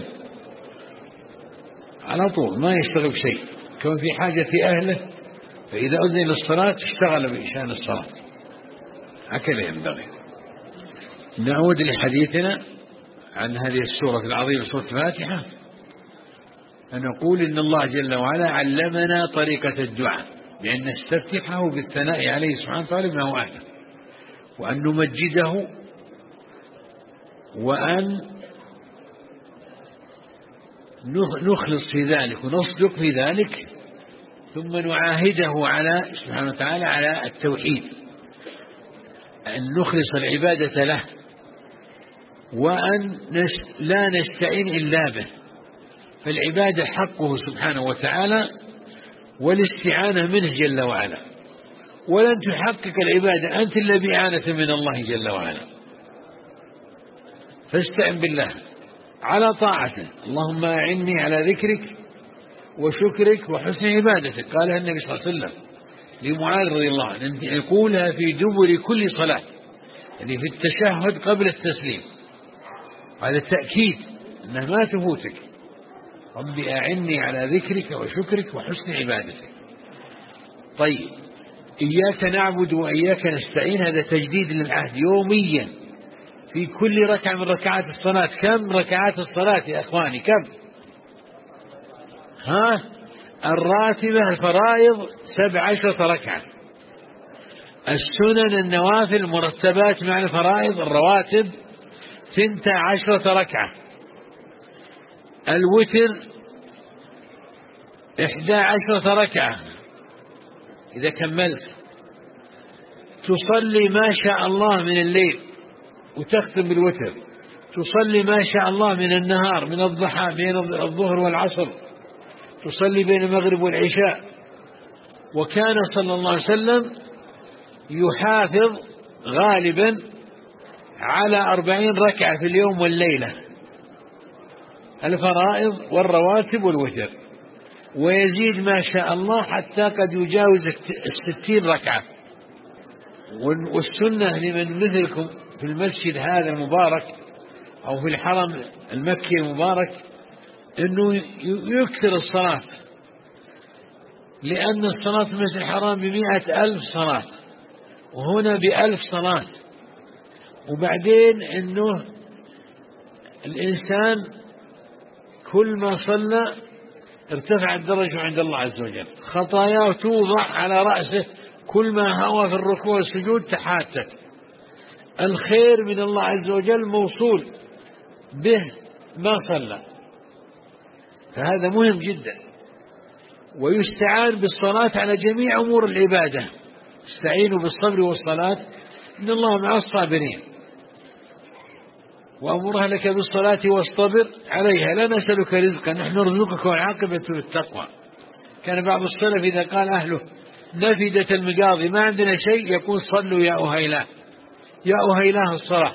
على طول ما يشتغل شيء، كان في حاجة أهله، فإذا أذن للصلاة اشتغل بإشان الصلاة، هكذا ينبغي. نعود لحديثنا عن هذه السورة العظيمة سورة الفاتحة، أن نقول إن الله جل وعلا علمنا طريقة الدعاء بأن نستفتحه بالثناء عليه سبحانه وتعالى بما هو أهله، وأن نمجده، وأن نخلص في ذلك ونصدق في ذلك، ثم نعاهده على سبحانه وتعالى على التوحيد، أن نخلص العبادة له، وأن لا نستعين إلا به، فالعبادة حقه سبحانه وتعالى والاستعانة منه جل وعلا، ولن تحقق العبادة أنت إلا بإعانة من الله جل وعلا. فاستعن بالله على طاعته، اللهم أعني على ذكرك وشكرك وحسن عبادتك. قالها النبي صلى الله عليه وسلم لمعاذ رضي الله عنه، يقولها في دبر كل صلاة، يعني في التشهد قبل التسليم، هذا تأكيد أنها ما تفوتك. ربي أعني على ذكرك وشكرك وحسن عبادتك. طيب، إياك نعبد وإياك نستعين، هذا تجديد للعهد يوميا في كل ركعة من ركعات الصلاة. كم ركعات الصلاة يا أخواني؟ كم؟ الراتبة الفرائض 17 ركعة، السنن النوافل المرتبات مع الفرائض الرواتب 12 ركعة، الوتر 11 ركعة. إذا كملت تصلي ما شاء الله من الليل وتختم بالوتر، تصلي ما شاء الله من النهار، من الضحى بين الظهر والعصر، تصلي بين المغرب والعشاء. وكان صلى الله عليه وسلم يحافظ غالبا على 40 ركعة في اليوم والليلة، الفرائض والرواتب والوتر، ويزيد ما شاء الله حتى قد يجاوز 60 ركعة. والسنة لمن مثلكم في المسجد هذا المبارك أو في الحرم المكي المبارك أنه يكثر الصلاة، لأن الصلاة في المسجد الحرام ب100,000 صلاة، وهنا ب1000 صلاة. وبعدين أنه الإنسان كل ما صلى ارتفع الدرجة عند الله عز وجل، خطاياه توضع على رأسه، كل ما هوى في الركوع والسجود تحاتت. الخير من الله عز وجل موصول به ما صلى، فهذا مهم جدا. ويستعان بالصلاة على جميع أمور العبادة، استعينوا بالصبر والصلاة إن الله مع الصابرين، وأمر أهلك بالصلاة واصطبر عليها لا نسألك رزقا نحن نرزقك والعاقبة للتقوى. كان بعض السلف إذا قال أهله نفدت المقاضي ما عندنا شيء، يقول صلوا يا أهيلاه، يا أهيلاه الصلاة.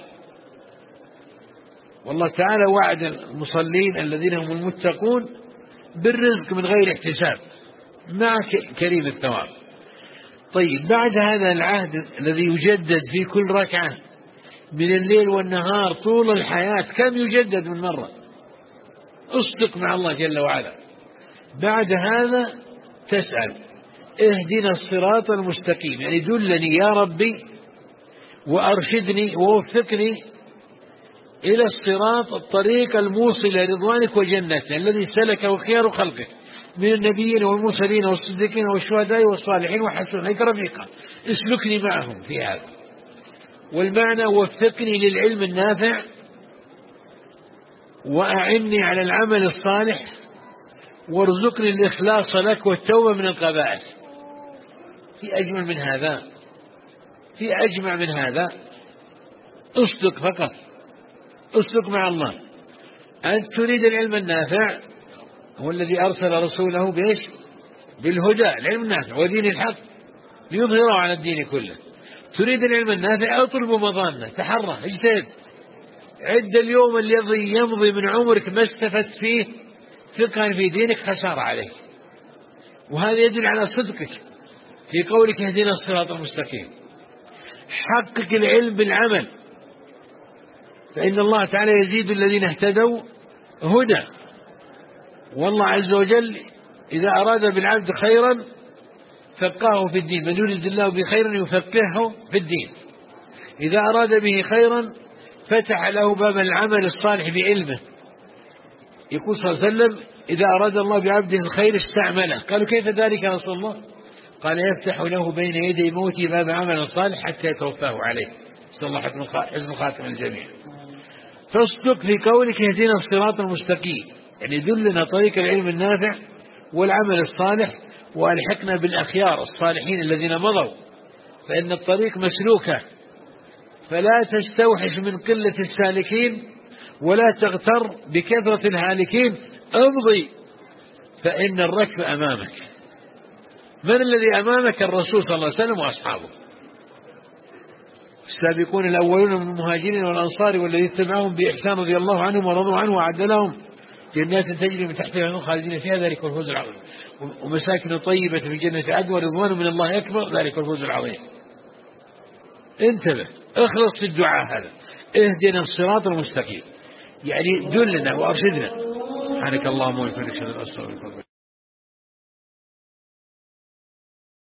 والله تعالى وعد المصلين الذين هم المتقون بالرزق من غير احتساب مع كريم الثواب. طيب، بعد هذا العهد الذي يجدد في كل ركعة من الليل والنهار طول الحياة، كم يجدد من مرة؟ اصدق مع الله جل وعلا. بعد هذا تسأل اهدنا الصراط المستقيم، يعني دلني يا ربي وأرشدني ووفقني إلى الصراط، الطريق الموصل إلى رضوانك وجنتك الذي سلكه خيار خلقك من النبيين والمرسلين والصديقين والشهداء والصالحين وحسن أولئك رفيقا، اسلكني معهم في هذا. والمعنى وفقني للعلم النافع وأعني على العمل الصالح وارزقني الإخلاص لك والتوبة من القبائح. في أجمل من هذا؟ في أجمع من هذا؟ اصدق فقط، اصدق مع الله. أنت تريد العلم النافع، هو الذي أرسل رسوله بإيش؟ بالهدى، العلم النافع ودين الحق ليظهره على الدين كله. تريد العلم النافع، اطلب مظانه، تحرى، اجتهد، عد اليوم الذي يمضي من عمرك ما استفدت فيه فقها في دينك خسارة عليك. وهذا يدل على صدقك في قولك اهدنا الصراط المستقيم. حقق العلم بالعمل، فإن الله تعالى يزيد الذين اهتدوا هدى. والله عز وجل إذا أراد بالعبد خيرا فقهه في الدين، من يريد الله بخير يفقهه في الدين. إذا أراد به خيرا فتح له باب العمل الصالح بعلمه. يقول صلى الله عليه وسلم إذا أراد الله بعبده الخير استعمله. قالوا كيف ذلك يا رسول الله؟ قال يفتح له بين يدي موته باب عمل صالح حتى يتوفاه عليه. صلى الله حسن خاتم الجميع. فاصدق في قولك اهدنا الصراط المستقيم، يعني دلنا طريق العلم النافع والعمل الصالح، وألحقنا بالأخيار الصالحين الذين مضوا، فإن الطريق مسلوكة، فلا تستوحش من قلة السالكين ولا تغتر بكثرة الهالكين، امضي فإن الركب أمامك. من الذي أمامك؟ الرسول صلى الله عليه وسلم وأصحابه. السابقون الأولون من المهاجرين والأنصار والذين اتبعهم بإحسان رضي الله عنهم ورضوا عنه وأعد لهم جنات تجري من تحتها الأنهار خالدين فيها ذلك الفوز العظيم، ومساكن طيبة في جنة عدن ورضوان من الله أكبر ذلك الفوز العظيم. انتبه، اخلص في الدعاء هذا، اهدنا الصراط المستقيم، يعني دلنا وأرشدنا. سبحانك اللهم وبحمدك أشهد أن لا إله إلا أنت